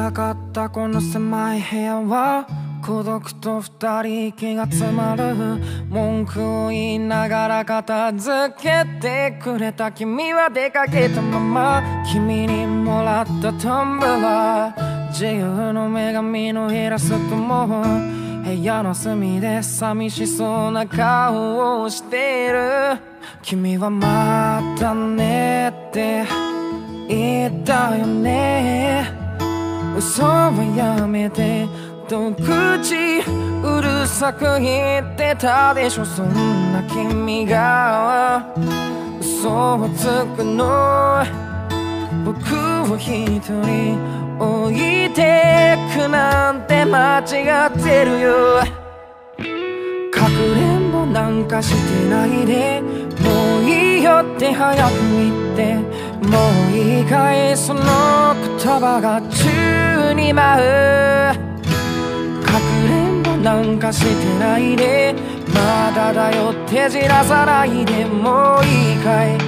かかったこの狭い部屋は孤独と二人息が詰まる。文句を言いながら片付けてくれた君は出かけたまま。君にもらったタンブラー、自由の女神のイラストも部屋の隅で寂しそうな顔をしている。君はまたねって言ったよね。嘘はやめてと口うるさく言ってたでしょ。そんな君が嘘をつくの。僕を一人置いてくなんて間違ってるよ。かくれんぼなんかしてないで、もういいよって早く言って。もういいかいその言葉が宙に舞う。かくれんぼなんかしてないで、まだだよってじらさないで。もういいかい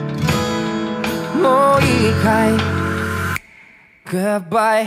もういいかい Goodbye。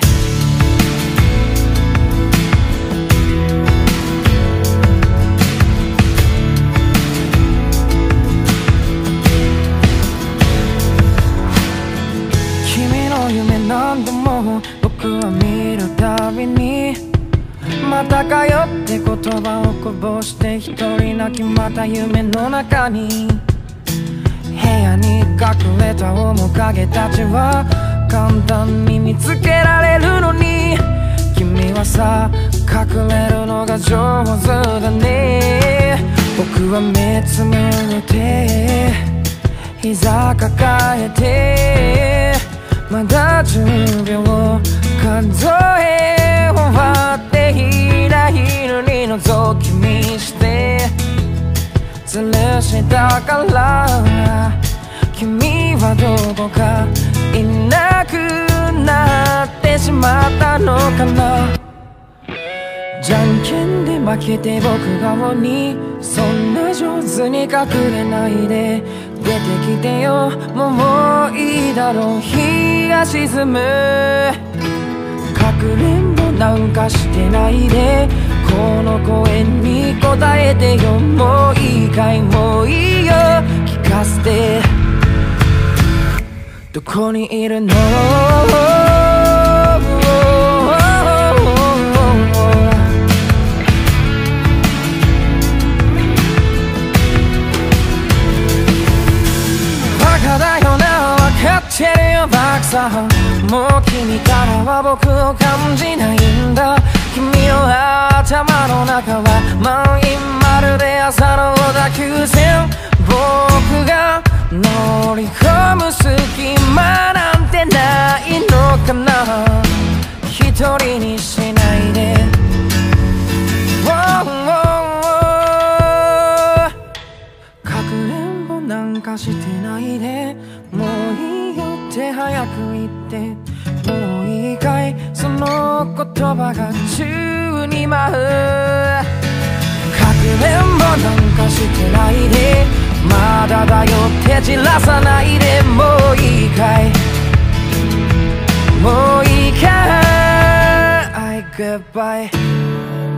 夢何度も僕は見るたびにまたかよって言葉をこぼして一人泣き。また夢の中に部屋に隠れた面影たちは簡単に見つけられるのに、君はさ隠れるのが上手だね。僕は目つむって膝抱えてまだ10秒数え終わっていないのに覗き見して吊るしたから。君はどこかいなくなってしまったのかな。じゃんけんで負けて僕側にそんな上手に隠れないで出てきてよ。もういいだろう日が沈む。かくれんぼなんかしてないでこの声に答えてよ。もういいかいもういいよ聞かせて。どこにいるのバカだよな分かってるよバカさ。もう君からは僕を感じないんだ。君の頭の中は満員まるで朝の小田急線。僕が乗り込む隙間なんてないのかな。一人にしないで、かくれんぼなんかしてないでもういいよって早く言って。もういいかいその言葉が宙に舞う。かくれんぼなんかしてないでまだだよってじらさないで。もういいかいもういいかい Goodbye。